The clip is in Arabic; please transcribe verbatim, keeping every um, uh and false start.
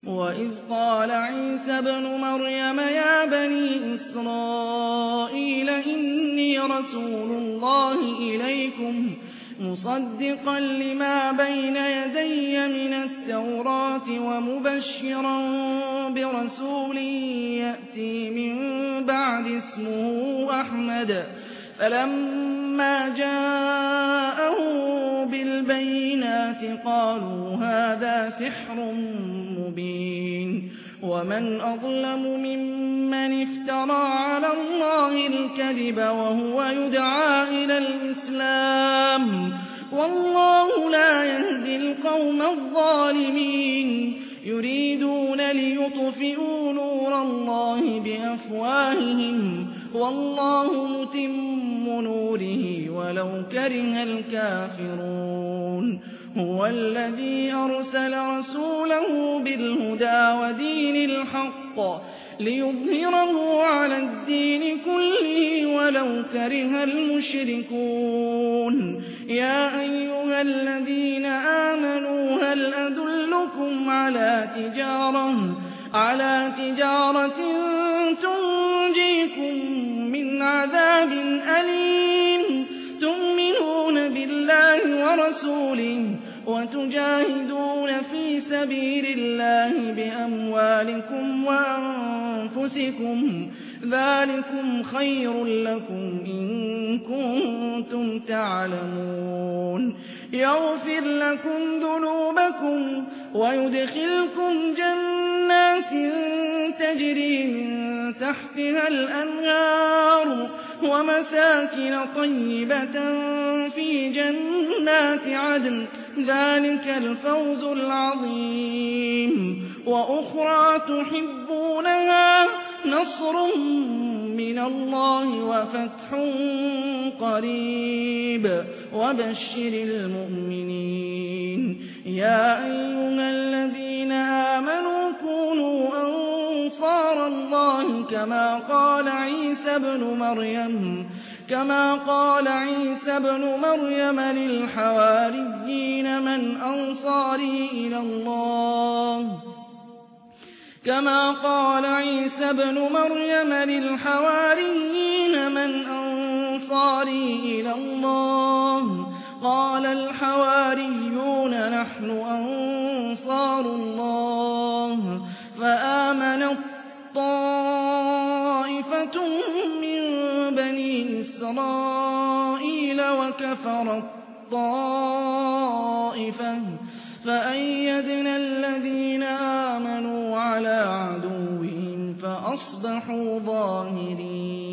وَإِذْ قَالَ عِيسَى ابْنُ مَرْيَمَ يَا بَنِي إِسْرَائِيلَ إِنِّي رَسُولُ اللَّهِ إِلَيْكُمْ مُصَدِّقًا لِّمَا بَيْنَ يَدَيَّ مِنَ التَّوْرَاةِ وَمُبَشِّرًا بِرَسُولٍ يَأْتِي مِن بَعْدِي اسْمُهُ أَحْمَدُ. فَلَمَّا جَاءَهُم بِالْبَيِّنَاتِ قَالُوا هَٰذَا سِحْرٌ مُّبِينٌ. وَمَنْ أَظْلَمُ مِمَّنِ افْتَرَىٰ عَلَى اللَّهِ الْكَذِبَ وَهُوَ يُدْعَىٰ إِلَى الْإِسْلَامِ ۚ وَاللَّهُ لَا يَهْدِي الْقَوْمَ الظَّالِمِينَ. يُرِيدُونَ لِيُطْفِئُوا نُورَ اللَّهِ بِأَفْوَاهِهِمْ وَاللَّهُ مُتِمُّ نُورِهِ وَلَوْ كَرِهَ الْكَافِرُونَ. هُوَ الَّذِي أَرْسَلَ رَسُولَهُ بِالْهُدَىٰ وَدِينِ الْحَقِّ لِيُظْهِرَهُ عَلَى الدِّينِ كُلِّهِ وَلَوْ كَرِهَ الْمُشْرِكُونَ. يَا أَيُّهَا الَّذِينَ آمَنُوا هَلْ أَدُلُّكُمْ عَلَىٰ تِجَارَةٍ على تجارة تنجيكم من عذاب أليم تؤمنون بالله ورسوله وتجاهدون في سبيل الله بأموالكم وأنفسكم، ذلكم خير لكم إن كنتم تعلمون. يغفر لكم ذنوبكم ويدخلكم جنات تجري من تحتها الأنهار ومساكن طيبة في جنات عدن، ذلك الفوز العظيم. وأخرى تحبونها نصر من الله وفتح قريب وبشر المؤمنين. يا أيها الذين آمنوا كونوا أنصار الله كما قال عيسى ابن مريم كما قال عيسى ابن مريم للحواريين من أنصاري إلى الله كما قال عيسى ابن مريم للحواريين من أنصاري إلى الله قال الحواريون نحن أنصار الله. فآمنت طائفة من بني إسرائيل وكفرت طائفة فأيدنا الذين آمنوا على عدوهم فأصبحوا ظاهرين.